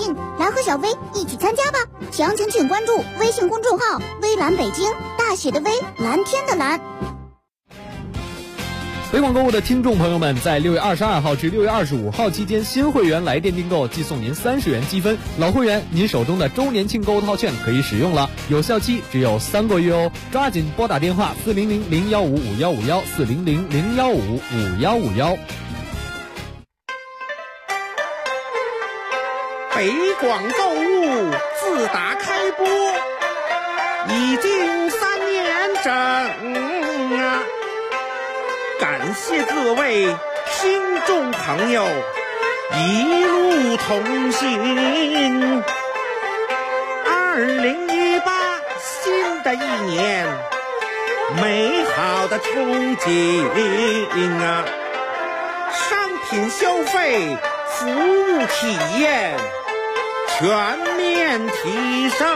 命，来和小薇一起参加吧！详情请关注微信公众号“微蓝北京”，大写的微，蓝天的蓝。 北广购物的听众朋友们，在6月22号至6月25号期间，新会员来电订购即送您30元积分，老会员您手中的周年庆购物套券可以使用了，有效期只有3个月哦，抓紧拨打电话400-015-5151 400-015-5151。 北广购物自打开播已经3年整啊，感谢各位听众朋友一路同行。2018新的一年，美好的憧憬啊，商品消费，服务体验全面提升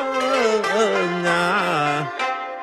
啊！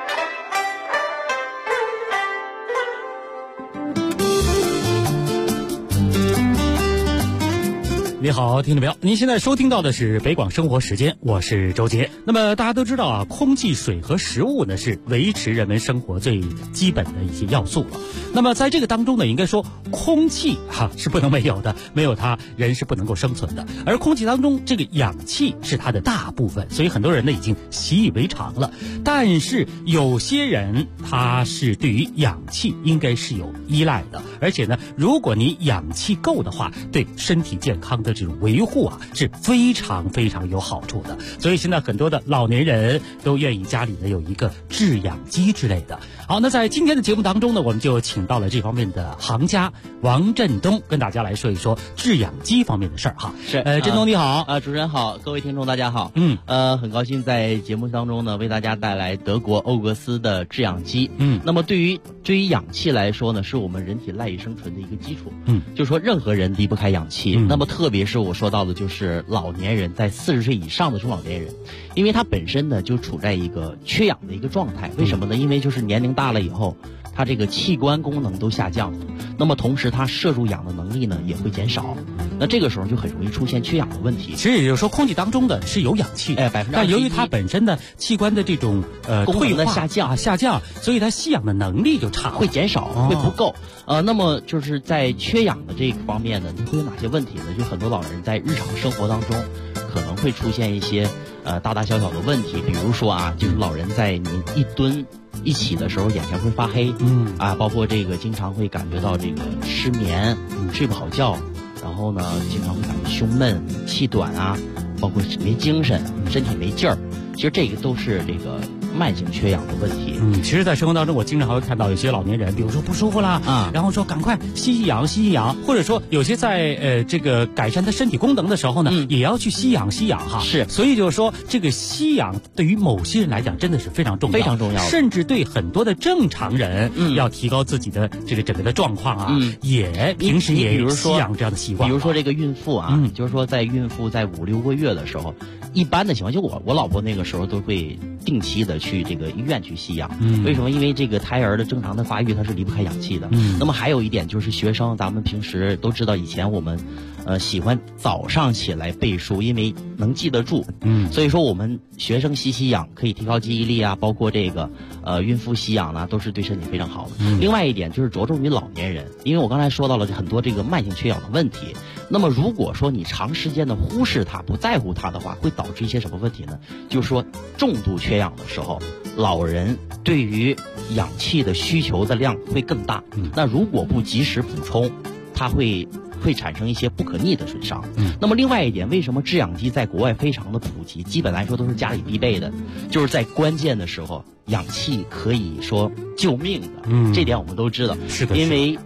你好，听众朋友，您现在收听到的是北广生活时间，我是周杰。那么大家都知道啊，空气、水和食物呢是维持人们生活最基本的一些要素了。那么在这个当中呢，应该说空气是不能没有的，没有它人是不能够生存的。而空气当中这个氧气是它的大部分，所以很多人呢已经习以为常了。但是有些人他是对于氧气应该是有依赖的，而且呢，如果你氧气够的话，对身体健康的这种维护是非常非常有好处的。所以现在很多的老年人都愿意家里呢有一个制氧机之类的。好，那在今天的节目当中呢，我们就请到了这方面的行家王振东，跟大家来说一说制氧机方面的事儿哈。 是， 振东你好。 主持人好，各位听众大家好。很高兴在节目当中呢为大家带来德国欧格斯的制氧机。那么对于氧气来说呢，是我们人体赖以生存的一个基础。就是说任何人离不开氧气。那么特别是我说到的就是老年人，在40岁以上的中老年人，因为他本身呢就处在一个缺氧的一个状态。为什么呢？因为就是年龄大了以后，他这个器官功能都下降了，那么同时他摄入氧的能力呢也会减少，那这个时候就很容易出现缺氧的问题。 其实也就是说，空气当中的是有氧气，但由于它本身的器官的这种功能的下降， 所以它吸氧的能力就差， 会减少，会不够。那么就是在缺氧的这个方面呢，会有哪些问题呢？就很多老人在日常生活当中可能会出现一些大大小小的问题，比如说就是老人在你一蹲一起的时候眼前会发黑，包括这个经常会感觉到这个失眠，睡不好觉，然后呢经常会感觉胸闷、气短包括没精神、身体没劲儿，其实这个都是这个慢性缺氧的问题。 其实在生活当中我经常还会看到有些老年人，比如说不舒服啦，然后说赶快吸吸氧，或者说有些在这个改善他身体功能的时候呢，也要去吸氧哈。 是， 所以就是说这个吸氧对于某些人来讲真的是非常重要， 非常重要， 甚至对很多的正常人要提高自己的这个整个的状况也平时也有吸氧这样的习惯。 比如说这个孕妇就是说在孕妇在5-6个月的时候，一般的情况就我老婆那个时候都会定期的去这个医院去吸氧。为什么？因为这个胎儿的正常的发育它是离不开氧气的。那么还有一点就是学生，咱们平时都知道，以前我们喜欢早上起来背书，因为能记得住。所以说我们学生吸氧可以提高记忆力包括这个孕妇吸氧呢，都是对身体非常好的。另外一点就是着重于老年人，因为我刚才说到了很多这个慢性缺氧的问题。那么如果说你长时间的忽视它、不在乎它的话，会导致一些什么问题呢？就是说重度缺氧的时候，老人对于氧气的需求的量会更大。那如果不及时补充，它会产生一些不可逆的损伤。那么另外一点，为什么制氧机在国外非常的普及，基本来说都是家里必备的，就是在关键的时候氧气可以说救命的。这点我们都知道。 是的， 因为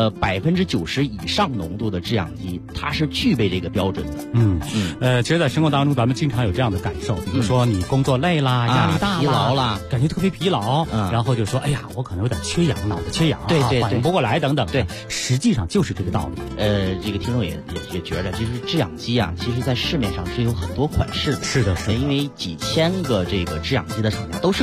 90%以上浓度的制氧机，它是具备这个标准的。 其实在生活当中咱们经常有这样的感受，比如说你工作累啦，压力大啦， 疲劳啦， 感觉特别疲劳，然后就说哎呀，我可能有点缺氧，脑子缺氧， 对， 反应不过来等等。 对， 实际上就是这个道理。 这个听众也觉得，就是制氧机其实在市面上是有很多款式的。 是的， 因为几千个这个制氧机的厂家都生产制氧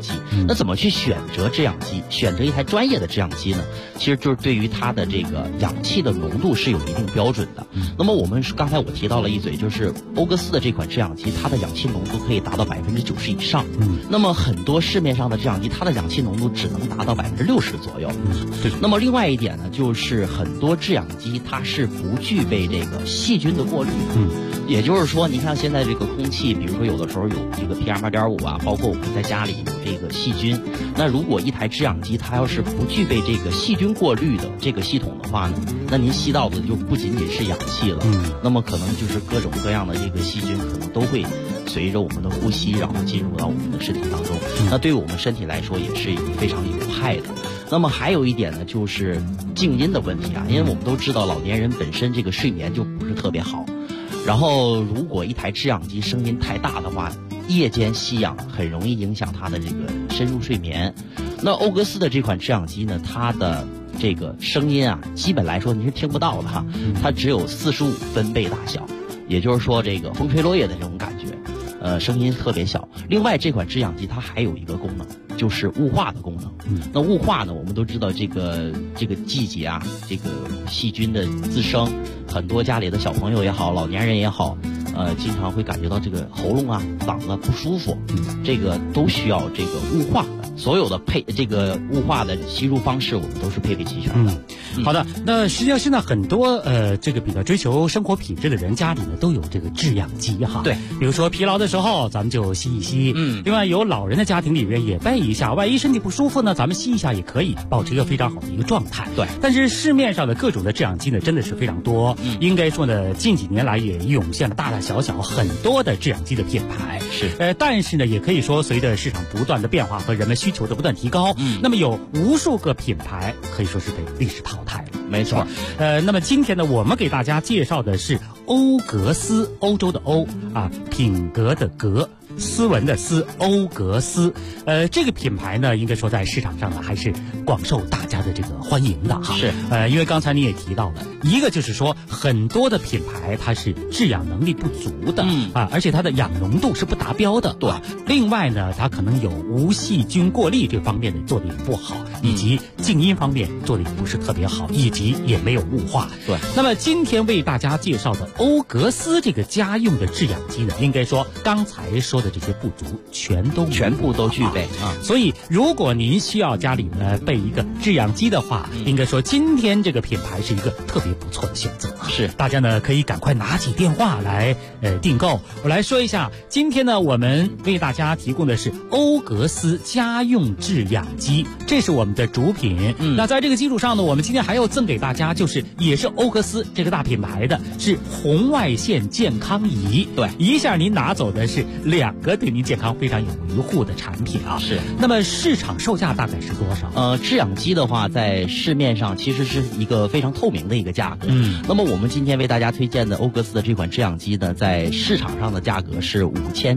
机。那怎么去选择制氧机？选择一台专业的制氧机呢？其实就是对于它的这个氧气的浓度是有一定标准的。那么刚才我提到了一嘴，就是欧格斯的这款制氧机，它的氧气浓度可以达到90%以上。那么很多市面上的制氧机，它的氧气浓度只能达到60%左右。那么另外一点呢，就是很多制氧机它是不具备这个细菌的过滤。也就是说，你看现在这个空气，比如说有的时候有这个 PM2.5啊，包括我们在家里有这个细菌。那如果一台制氧机它要是不具备这个细菌过滤的这个系统的话呢，那您吸到的就不仅仅是氧气了，那么可能就是各种各样的这个细菌可能都会随着我们的呼吸，然后进入到我们的身体当中。那对于我们身体来说也是非常有害的。那么还有一点呢，就是静音的问题啊，因为我们都知道老年人本身这个睡眠就不是特别好，然后如果一台制氧机声音太大的话，夜间吸氧很容易影响他的这个深入睡眠。那欧格斯的这款制氧机呢，它的这个声音啊，基本来说你是听不到的哈，它只有45分贝大小，也就是说这个风吹落叶的这种感觉，声音特别小。另外这款制氧机它还有一个功能，就是雾化的功能。那雾化呢，我们都知道这个季节啊，这个细菌的滋生，很多家里的小朋友也好，老年人也好，经常会感觉到这个喉咙啊、嗓子不舒服，这个都需要这个雾化。所有的这个雾化的吸入方式，我们都是配备齐全的。 好的，那实际上现在很多这个比较追求生活品质的人，家里呢都有这个制氧机哈。 对， 比如说疲劳的时候，咱们就吸一吸。另外有老人的家庭里面也备一下，万一身体不舒服呢，咱们吸一下也可以，保持一个非常好的一个状态。 对， 但是市面上的各种的制氧机呢，真的是非常多。应该说呢，近几年来也涌现了大大小小很多的制氧机的品牌。 是， 但是呢，也可以说随着市场不断的变化和人们需求的不断提高，那么有无数个品牌可以说是被历史淘汰了。 没错。 那么今天呢，我们给大家介绍的是欧格斯，欧洲的欧啊，品格的格，斯文的斯，欧格斯。这个品牌呢，应该说在市场上呢还是广受大家的这个欢迎的哈。 是。 因为刚才你也提到了，一个就是说很多的品牌它是制氧能力不足的，而且它的氧浓度是不达标的。 对。 另外呢，它可能有无细菌过滤这方面的做的也不好，以及静音方面做的也不是特别好，以及也没有雾化。 对。 那么今天为大家介绍的欧格斯这个家用的制氧机呢，应该说刚才说的这些不足全部都具备啊。所以如果您需要家里呢备一个制氧机的话，应该说今天这个品牌是一个特别不错的选择。 是， 大家呢可以赶快拿起电话来订购。我来说一下，今天呢我们为大家提供的是欧格斯家用制氧机，这是我们的主品。那在这个基础上呢，我们今天还要赠给大家，就是也是欧格斯这个大品牌的，是红外线健康仪。 对， 一下您拿走的是2个对您健康非常有维护的产品啊。 是。 那么市场售价大概是多少？ 制氧机的话，在市面上其实是一个非常透明的一个价格。那么我们今天为大家推荐的欧格斯的这款制氧机呢，在市场上的价格是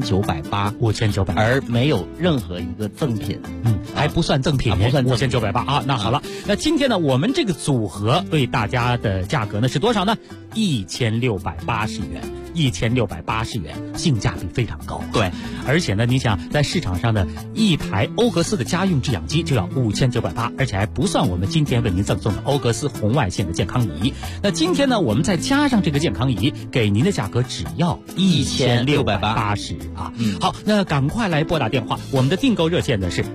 5980，而没有任何一个赠品。 还不算赠品， 不算赠品 5980啊。那好了，那今天呢，我们这个组合为大家的价格呢是多少呢？1680元。1680元，性价比非常高。 对， 而且呢，你想在市场上的一台欧格斯的家用制氧机就要5980，而且还不算我们今天为您赠送的欧格斯红外线的健康仪。那今天呢，我们再加上这个健康仪，给您的价格只要1680啊。好，那赶快来拨打电话，我们的订购热线呢是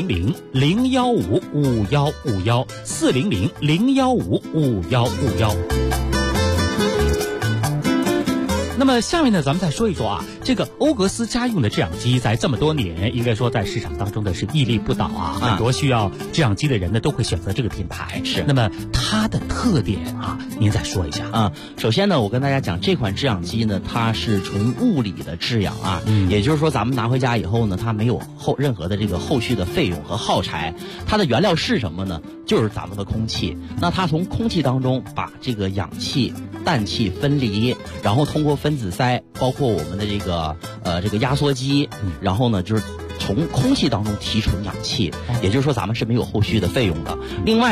400-015-5151，400-015-5151。那么下面呢，咱们再说一说啊，这个欧格斯家用的制氧机在这么多年，应该说在市场当中的是屹立不倒啊。很多需要制氧机的人呢，都会选择这个品牌。 是。 那么它的特点啊，您再说一下啊。首先呢，我跟大家讲，这款制氧机呢，它是纯物理的制氧啊，也就是说咱们拿回家以后呢，它没有任何的这个后续的费用和耗材。它的原料是什么呢？就是咱们的空气。那它从空气当中把这个氧气、氮气分离，然后通过分子塞，包括我们的这个压缩机，然后呢就是从空气当中提纯氧气，也就是说咱们是没有后续的费用的。另外呢，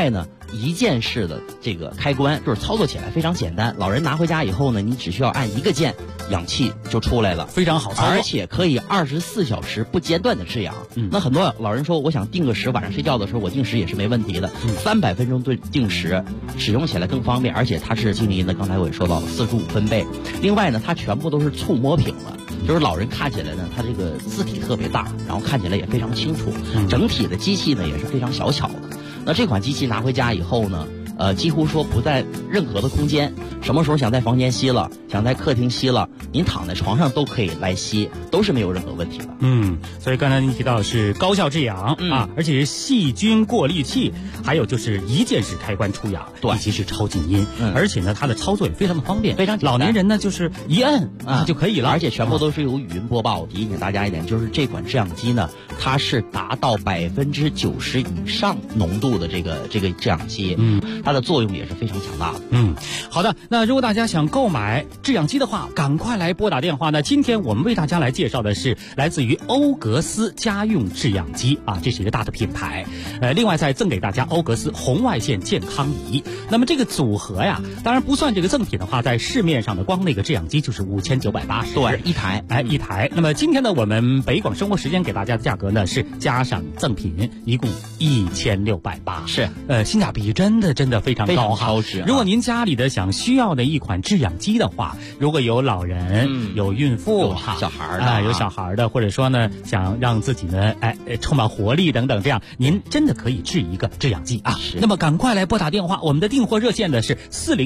一键式的这个开关，就是操作起来非常简单。老人拿回家以后呢，你只需要按一个键，氧气就出来了， 非常好操作， 而且可以24小时不间断的制氧。那很多老人说，我想定个时，晚上睡觉的时候我定时也是没问题的。300分钟定时，使用起来更方便，而且它是静音的，刚才我也说到了45分贝。另外呢，它全部都是触摸屏的。就是老人看起来呢，它这个字体特别大，然后看起来也非常清楚，整体的机器呢也是非常小巧的。那这款机器拿回家以后呢，几乎说不在任何的空间，什么时候想在房间吸了，想在客厅吸了，您躺在床上都可以来吸，都是没有任何问题的。 所以刚才您提到是高效制氧啊，而且是细菌过滤器，还有就是一键式开关出氧， 对， 以及是超静音，而且呢它的操作也非常的方便， 非常简单。 老年人呢就是一摁就可以了， 而且全部都是有语音播报。提醒大家一点，就是这款制氧机呢，它是达到90%以上浓度的这个制氧机，它的作用也是非常强大的。 好的，那如果大家想购买制氧机的话，赶快来拨打电话。那今天我们为大家来介绍的是来自于欧格斯家用制氧机啊，这是一个大的品牌。另外再赠给大家欧格斯红外线健康仪。那么这个组合呀，当然不算这个赠品的话，在市面上的光那个制氧机就是5980， 对，一台。 那么今天呢，我们北广生活时间给大家的价格呢是加上赠品，一共1680， 是性价比真的非常高哈。 超值。 如果您家里的需要的一款制氧机的话，如果有老人、有孕妇、 有小孩的有小孩的，或者说呢想让自己呢充满活力等等，这样您真的可以制一个制氧机啊。那么赶快来拨打电话，我们的订货热线呢是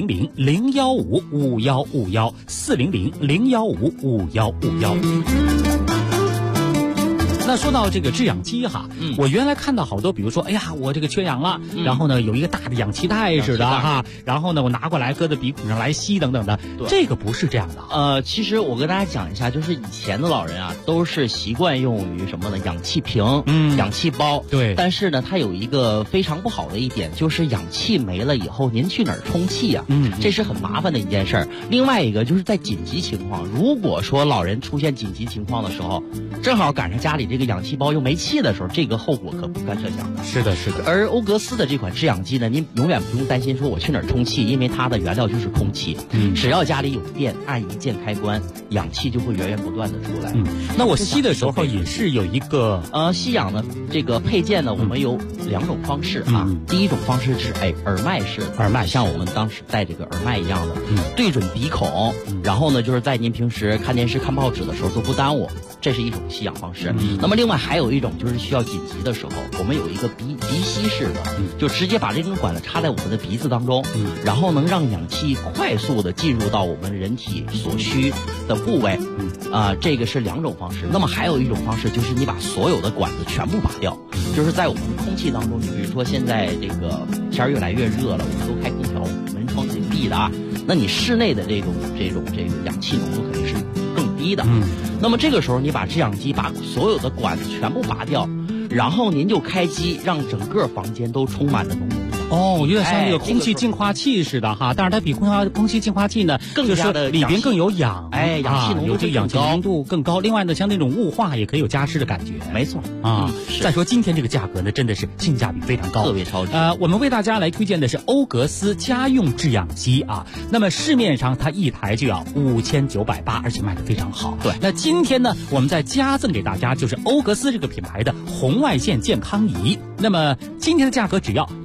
400-015-5151，400-015-5151。那说到这个制氧机哈，我原来看到好多，比如说，哎呀，我这个缺氧了，然后呢有一个大的氧气袋似的哈，然后呢我拿过来搁在鼻孔上来吸等等的，这个不是这样的。 其实我跟大家讲一下，就是以前的老人啊，都是习惯用于什么呢？氧气瓶、氧气包。 对。 但是呢，它有一个非常不好的一点，就是氧气没了以后，您去哪儿充气啊？这是很麻烦的一件事儿。另外一个就是在紧急情况，如果说老人出现紧急情况的时候，正好赶上家里这个氧气包又没气的时候，这个后果可不堪设想的。 是的。 而欧格斯的这款制氧机呢，您永远不用担心说我去哪儿充气，因为它的原料就是空气。只要家里有电，按一键开关，氧气就会源源不断的出来。 那我吸的时候也是有一个吸氧的这个配件呢，我们有2种方式啊。第一种方式是耳麦式的， 耳麦像我们当时戴这个耳麦一样的，对准鼻孔，然后呢就是在您平时看电视、看报纸的时候都不耽误，这是一种吸氧方式。那么另外还有一种就是需要紧急的时候，我们有一个鼻吸式的，就直接把这根管子插在我们的鼻子当中，然后能让氧气快速的进入到我们人体所需的部位。这个是2种方式。那么还有一种方式就是你把所有的管子全部拔掉，就是在我们空气当中，你比如说现在这个天越来越热了，我们都开空调，门窗紧闭的啊，那你室内的这个氧气浓度肯定是更低的。那么这个时候你把制氧机把所有的管子全部拔掉，然后您就开机，让整个房间都充满了浓浓有点像那个空气净化器似的哈，但是它比空气净化器呢更加的里边更有氧， 氧气浓度有这个氧气浓度更高。另外呢，像那种雾化也可以有加湿的感觉。 没错再说今天这个价格呢，真的是性价比非常高， 特别超值。 我们为大家来推荐的是欧格斯家用制氧机啊。那么市面上它一台就要5980，而且卖得非常好。 对。 那今天呢，我们再加赠给大家就是欧格斯这个品牌的红外线健康仪。那么今天的价格只要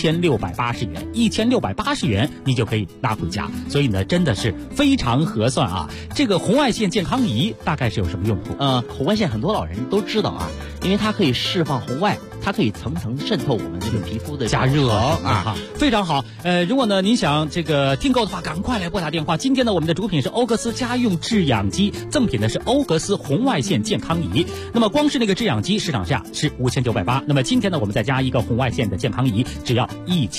1680元，1680元你就可以拿回家，所以呢真的是非常合算啊。这个红外线健康仪大概是有什么用途？ 红外线很多老人都知道啊，因为它可以释放红外，它可以层层渗透我们这个皮肤的加热啊， 非常好。如果呢您想这个订购的话，赶快来拨打电话。今天呢我们的主品是欧格斯家用制氧机，赠品呢是欧格斯红外线健康仪。那么光是那个制氧机市场价是5980，那么今天呢我们再加一个红外线的健康仪，只要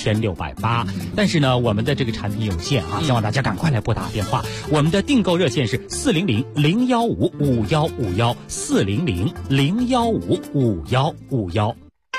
1680。但是呢我们的这个产品有限啊，希望大家赶快来拨打电话。我们的订购热线是400-015-5151，400-015-5151。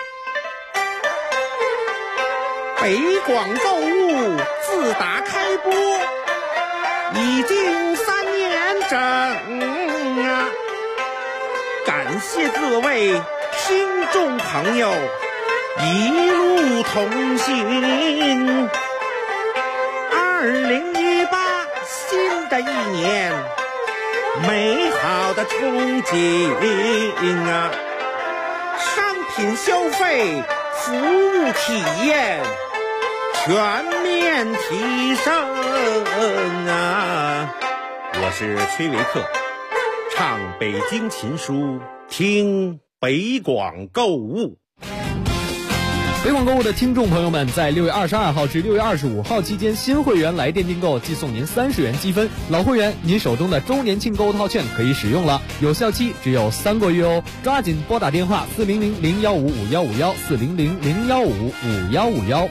北广购物自打开播已经3年整啊，感谢各位听众朋友一路同行。2018新的一年，美好的憧憬啊！商品消费、服务体验全面提升啊！我是崔维克，唱北京琴书，听北广购物。 北广购物的听众朋友们，在6月22号至6月25号期间，新会员来电订购即送您30元积分，老会员您手中的周年庆购物套券可以使用了，有效期只有3个月哦，抓紧拨打电话400-015-5151 400-015-5151。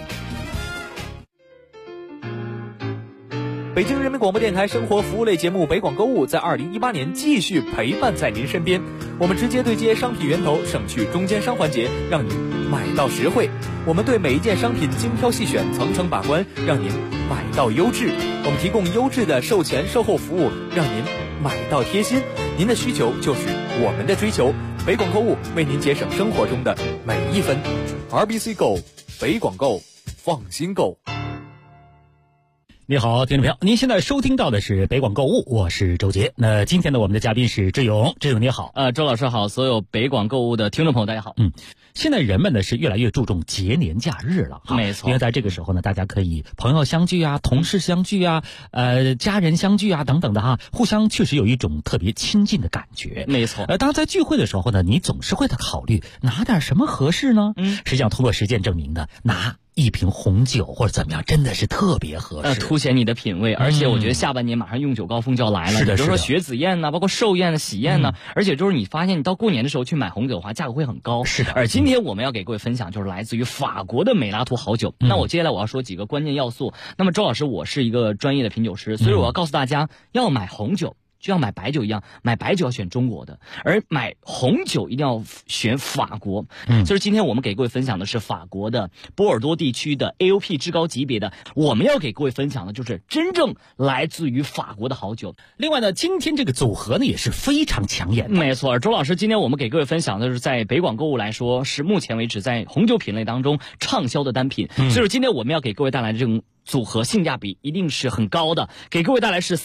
北京人民广播电台生活服务类节目北广购物在2018年继续陪伴在您身边，我们直接对接商品源头，省去中间商环节，让你买到实惠。我们对每一件商品精挑细选，层层把关，让您买到优质。我们提供优质的售前售后服务，让您买到贴心。您的需求就是我们的追求，北广购物为您节省生活中的每一分。RBC Go， 北广购，放心购。 你好，听众朋友，您现在收听到的是北广购物，我是周杰。那今天呢，我们的嘉宾是志勇，志勇你好。 周老师好，所有北广购物的听众朋友大家好。 现在人们呢是越来越注重节年假日了哈， 没错， 因为在这个时候呢，大家可以朋友相聚啊，同事相聚啊，家人相聚啊等等的哈，互相确实有一种特别亲近的感觉。 没错。 当然在聚会的时候呢，你总是会考虑拿点什么合适呢？实际上通过实践证明呢，拿一瓶红酒或者怎么样，真的是特别合适， 凸显你的品味。而且我觉得下半年马上用酒高峰就要来了， 是的， 比如说雪子宴呐，包括寿宴、喜宴呐，而且就是你发现你到过年的时候去买红酒的话，价格会很高。 是的。 而今天我们要给各位分享就是来自于法国的美拉图好酒。那我接下来我要说几个关键要素。那么周老师，我是一个专业的品酒师，所以我要告诉大家，要买红酒就像买白酒一样，买白酒要选中国的，而买红酒一定要选法国。就是今天我们给各位分享的是法国的波尔多地区的 AOP 至高级别的，我们要给各位分享的就是真正来自于法国的好酒。 另外呢，今天这个组合呢也是非常抢眼的。 没错，周老师，今天我们给各位分享的是在北广购物来说，是目前为止在红酒品类当中畅销的单品。所以今天我们要给各位带来的这种组合性价比一定是很高的，给各位带来是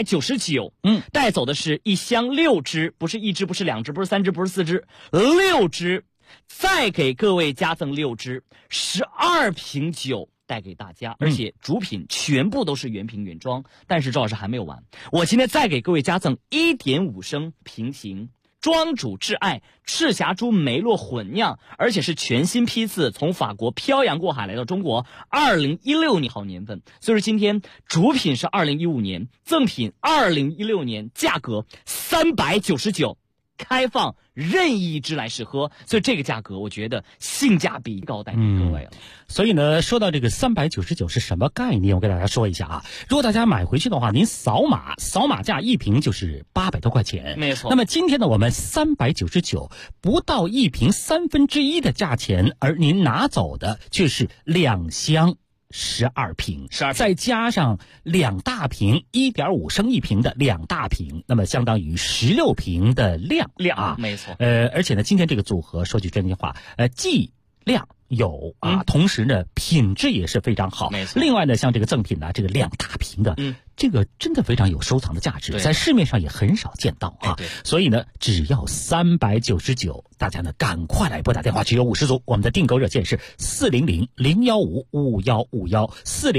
399，带走的是一箱6支，不是1支，不是2支，不是3支，不是4支，6支，再给各位加赠6支，12瓶酒带给大家，而且主品全部都是原瓶原装。但是周老师还没有完，我今天再给各位加赠1.5升平行庄主挚爱赤霞珠梅洛混酿，而且是全新批次，从法国漂洋过海来到中国，2016年好年份。所以说今天主品是2015年，赠品2016年，价格399，开放任意一支来试喝，所以这个价格我觉得性价比高，带给各位了。 所以呢，说到这个399是什么概念，我给大家说一下啊。如果大家买回去的话，您扫码价一瓶就是800多块钱， 没错。 那么今天呢，我们399不到一瓶1/3的价钱，而您拿走的却是2箱12瓶，再加上2大瓶1.5升一瓶的2大瓶，那么相当于16瓶的量啊， 没错。 而且呢，今天这个组合说句真心话，既量有啊，同时呢品质也是非常好， 没错。 另外呢，像这个赠品呢，这个2大瓶的，这个真的非常有收藏的价值，在市面上也很少见到啊。所以呢，只要399，大家呢赶快来拨打电话，只有50组。我们的订购热线是400-015-5151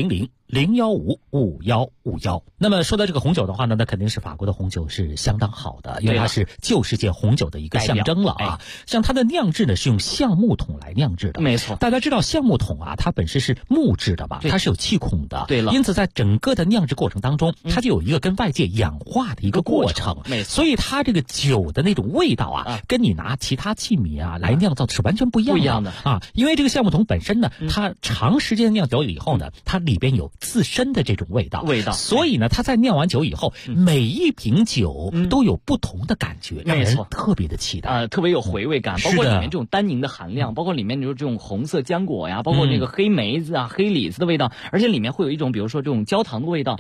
400-015-5151。那么说到这个红酒的话呢，那肯定是法国的红酒是相当好的，因为它是旧世界红酒的一个象征了啊。像它的酿制呢是用橡木桶来酿制的， 没错。 大家知道橡木桶啊，它本身是木质的嘛，它是有气孔的， 对了。 因此在整个的酿制过程当中，它就有一个跟外界氧化的一个过程， 没错。 所以它这个酒的那种味道啊，跟你拿其他器皿啊来酿造的是完全不一样的啊。因为这个橡木桶本身呢，它长时间酿酒以后呢，它里边有自身的这种味道，所以呢，它在酿完酒以后，每一瓶酒都有不同的感觉，让人特别的期待特别有回味感，包括里面这种单宁的含量，包括里面就是这种红色浆果呀，包括那个黑梅子啊、黑李子的味道，而且里面会有一种比如说这种焦糖的味道，你在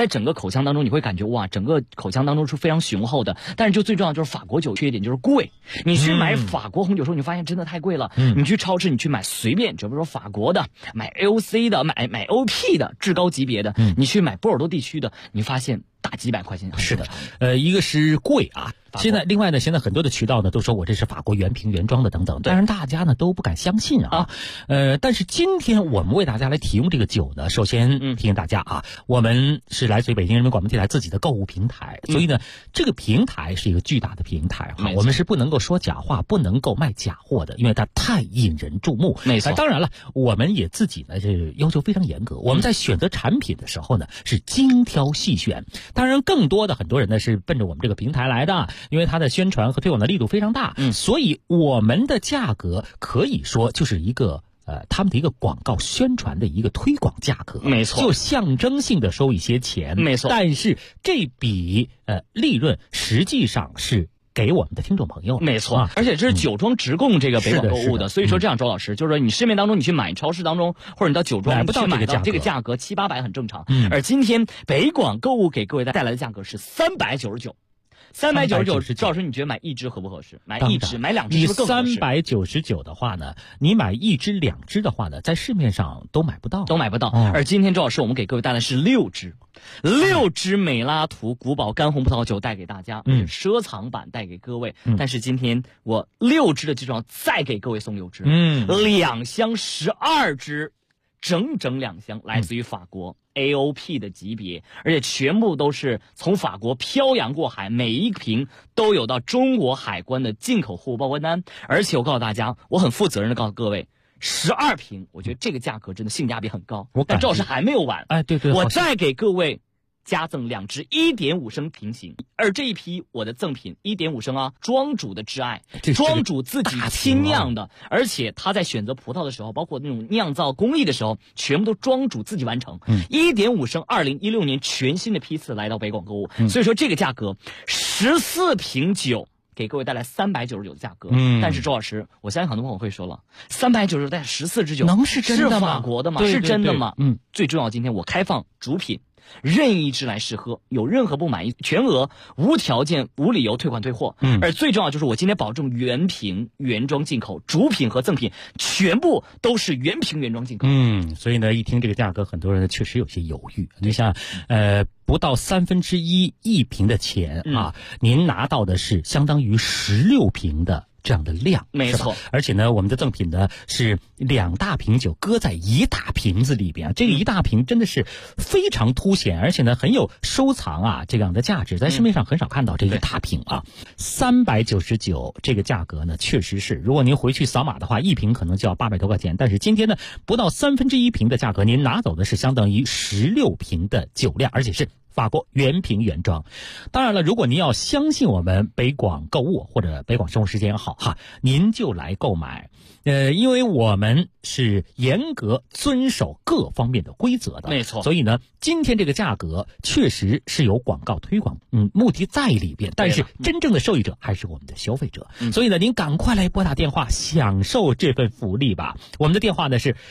在整个口腔当中你会感觉哇，整个口腔当中是非常雄厚的。但是就最重要就是法国酒缺点就是贵，你去买法国红酒的时候，你发现真的太贵了。你去超市你去买随便，就比如说法国的，买 AOC 的，买 OP 的至高级别的，你去买波尔多地区的，你发现大几百块钱。 是的，一个是贵啊。现在另外呢，现在很多的渠道呢都说我这是法国原瓶原装的等等，当然大家呢都不敢相信啊。但是今天我们为大家来提供这个酒呢，首先提醒大家啊，我们是来自于北京人民广播电台自己的购物平台，所以呢这个平台是一个巨大的平台哈，我们是不能够说假话，不能够卖假货的，因为它太引人注目。 没错。 当然了，我们也自己呢是要求非常严格，我们在选择产品的时候呢是精挑细选。当然更多的很多人呢是奔着我们这个平台来的，因为它的宣传和推广的力度非常大，所以我们的价格可以说就是一个他们的一个广告宣传的一个推广价格， 没错， 就象征性的收一些钱， 没错。 但是这笔利润实际上是给我们的听众朋友， 没错，而且这是酒庄直供这个北广购物的，所以说这样，周老师就是说，你市面当中你去买超市当中，或者你到酒庄买不到这个价格700-800很正常。而今天北广购物给各位带来的价格是399。399，赵老师，你觉得买一支合不合适？买一支，买两支是不是更合适 ？399的话呢，你买一支、两支的话呢，在市面上都买不到， 而今天周老师，我们给各位带来是6支美拉图古堡干红葡萄酒带给大家，奢藏版带给各位。但是今天我6支的基础上再给各位送6支，2箱12支，整2箱来自于法国。AOP 的级别，而且全部都是从法国漂洋过海，每一瓶都有到中国海关的进口货物报关单。而且我告诉大家，我很负责任的告诉各位，12瓶，我觉得这个价格真的性价比很高。但赵老师还没有完， 对， 我再给各位加赠2支1.5升瓶型，而这一批我的赠品1.5升啊，庄主的挚爱，庄主自己亲酿的，而且他在选择葡萄的时候，包括那种酿造工艺的时候，全部都庄主自己完成。1.5升2016年全新的批次来到北广购物，所以说这个价格14瓶酒给各位带来399的价格。但是周老师，我相信很多朋友会说了，399带14支酒能是真的吗？ 是法国的吗？ 对， 是真的吗？最重要，今天我开放主品。任意一支来试喝，有任何不满意，全额无条件无理由退款退货。而最重要就是我今天保证原瓶原装进口，主品和赠品全部都是原瓶原装进口。 所以呢，一听这个价格，很多人确实有些犹豫。你像不到1/3一瓶的钱啊，您拿到的是相当于16瓶的这样的量， 没错。 而且呢，我们的赠品呢是2大瓶酒搁在1大瓶子里边，这个1大瓶真的是非常凸显，而且呢很有收藏啊这样的价值，在市面上很少看到这个大瓶啊。399这个价格呢，确实是，如果您回去扫码的话，一瓶可能就要800多块钱，但是今天呢，不到1/3瓶的价格，您拿走的是相当于16瓶的酒量，而且是法国原瓶原装。当然了，如果您要相信我们北广购物或者北广生活时间也好哈，您就来购买。因为我们是严格遵守各方面的规则的， 没错。 所以呢，今天这个价格确实是有广告推广，目的在里边，但是真正的受益者还是我们的消费者。所以呢，您赶快来拨打电话享受这份福利吧。我们的电话呢是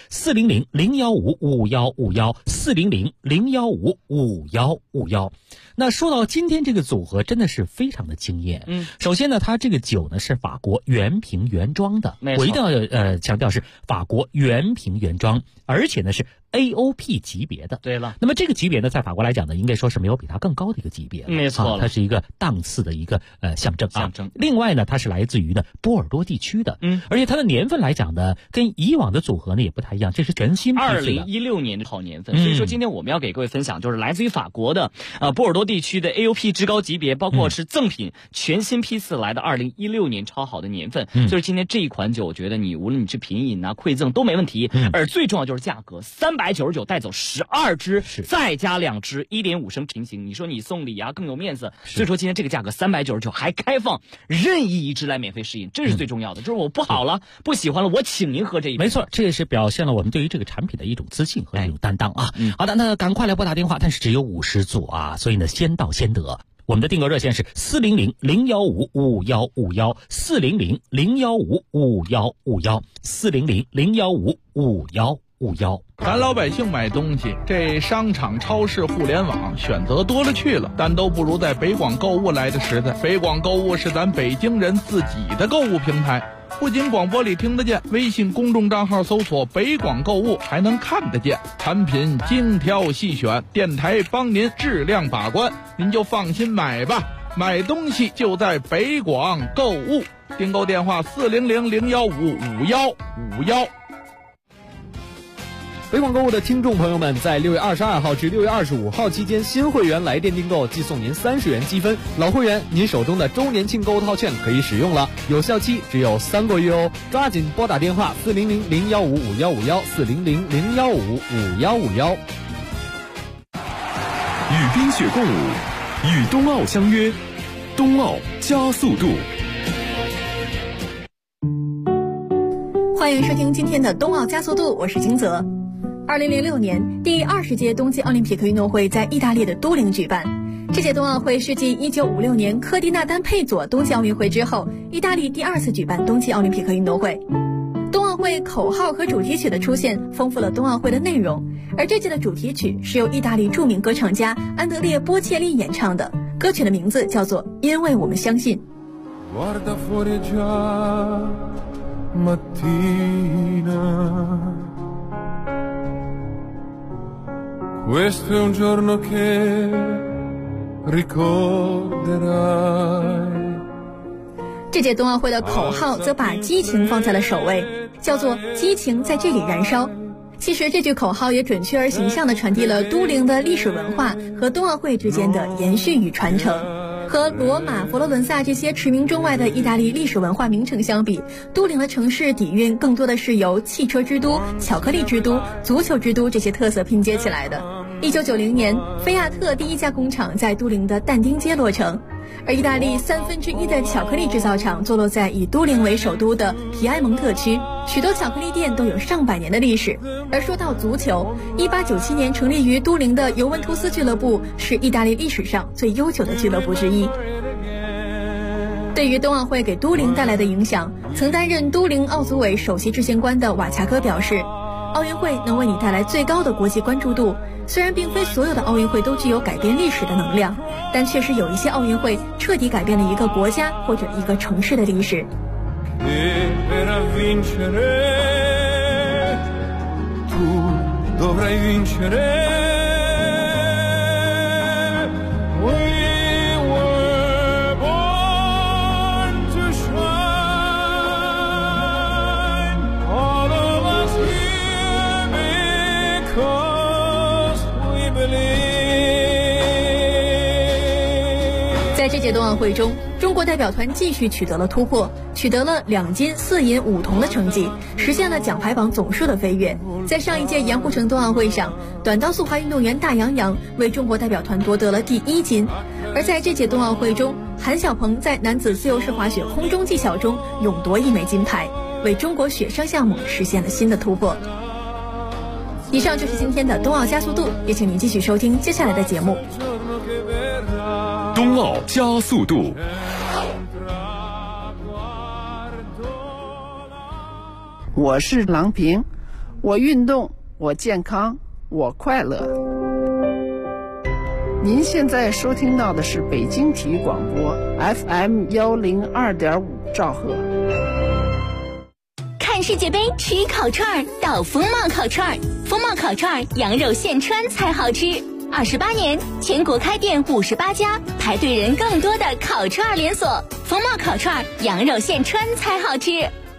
400-015-5151，400-015-5151。那说到今天这个组合真的是非常的惊艳。首先呢，它这个酒呢是法国原瓶原装的，我一定要强调是法国原瓶原装，而且呢是 AOP 级别的。 对了， 那么这个级别呢，在法国来讲呢，应该说是没有比它更高的一个级别。 没错， 它是一个档次的一个象征。另外呢，它是来自于呢波尔多地区的，而且它的年份来讲呢，跟以往的组合呢也不太一样，这是全新批次的 2016年的好年份。所以说今天我们要给各位分享，就是来自于法国的波尔多地区的 AOP 至高级别，包括是赠品全新批次来的2016年超好的年份。所以今天这一款酒，我觉得你无论你是品饮啊、馈赠都没问题。而最重要就是价格，399带走12支，再加2支1.5升瓶型，你说你送礼啊更有面子。所以说今天这个价格399还开放任意一支来免费试饮，这是最重要的。就是我不好了，不喜欢了，我请您喝这一杯。 没错，这也是表现了我们对于这个产品的一种自信和一种担当啊。好的，那赶快来拨打电话，但是只有50组啊，所以呢先到先得。我们的订购热线是400-015-5151，400-015-5151，400-015-5151。 5151。 咱老百姓买东西，这商场、超市、互联网选择多了去了，但都不如在北广购物来的实在。北广购物是咱北京人自己的购物平台，不仅广播里听得见，微信公众账号搜索北广购物还能看得见，产品精挑细选，电台帮您质量把关，您就放心买吧。买东西就在北广购物，订购电话400-015-5151。 北广购物的听众朋友们，在6月22号至6月25号期间，新会员来电订购即送您30元积分，老会员您手中的周年庆购物套券可以使用了，有效期只有3个月哦，抓紧拨打电话400-015-5151，400-015-5151。 与冰雪共舞，与冬奥相约，冬奥加速度。 欢迎收听今天的冬奥加速度，我是金泽。2006年，第20届冬季奥林匹克运动会在意大利的都灵举办。这届冬奥会是继1956年科蒂纳丹佩佐冬季奥运会之后，意大利第2次举办冬季奥林匹克运动会。冬奥会口号和主题曲的出现丰富了冬奥会的内容，而这届的主题曲是由意大利著名歌唱家安德烈·波切利演唱的，歌曲的名字叫做《因为我们相信》。 Questo è un giorno che ricorderai。 这届冬奥会的口号则把激情放在了首位，叫做激情在这里燃烧。其实这句口号也准确而形象地传递了都灵的历史文化和冬奥会之间的延续与传承。和罗马、佛罗伦萨这些驰名中外的意大利历史文化名城相比，都灵的城市底蕴更多的是由汽车之都、巧克力之都、足球之都这些特色拼接起来的。1990年，菲亚特第一家工厂在都灵的但丁街落成，而意大利1/3的巧克力制造厂坐落在以都灵为首都的皮埃蒙特区，许多巧克力店都有上百年的历史。而说到足球，1897年成立于都灵的尤文图斯俱乐部是意大利历史上最悠久的俱乐部之一。对于冬奥会给都灵带来的影响，曾担任都灵奥组委首席执行官的瓦恰科表示，奥运会能为你带来最高的国际关注度，虽然并非所有的奥运会都具有改变历史的能量，但确实有一些奥运会彻底改变了一个国家或者一个城市的历史。在这届冬奥会中，中国代表团继续取得了突破，取得了2金4银5铜的成绩，实现了奖牌榜总数的飞跃。在上一届盐湖城冬奥会上，短道速滑运动员大杨洋为中国代表团夺得了第1金，而在这届冬奥会中，韩晓鹏在男子自由式滑雪空中技巧中勇夺1枚金牌，为中国雪上项目实现了新的突破。以上就是今天的冬奥加速度，也请您继续收听接下来的节目。 冬奥加速度。 我是郎平，我运动，我健康，我快乐。您现在收听到的是北京体育广播 FM102.5兆赫。 看世界杯吃烤串到风貌烤串，风貌烤串羊肉现穿才好吃。28年，全国开店58家，排队人更多的烤串连锁。风貌烤串羊肉现穿才好吃。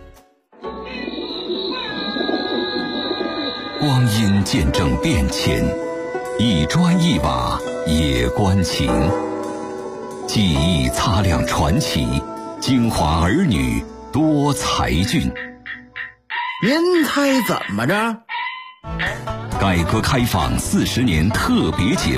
光阴见证变迁，一砖一瓦也关情。记忆擦亮传奇，京华儿女多才俊。 您猜怎么着？ 改革开放40年特别节目。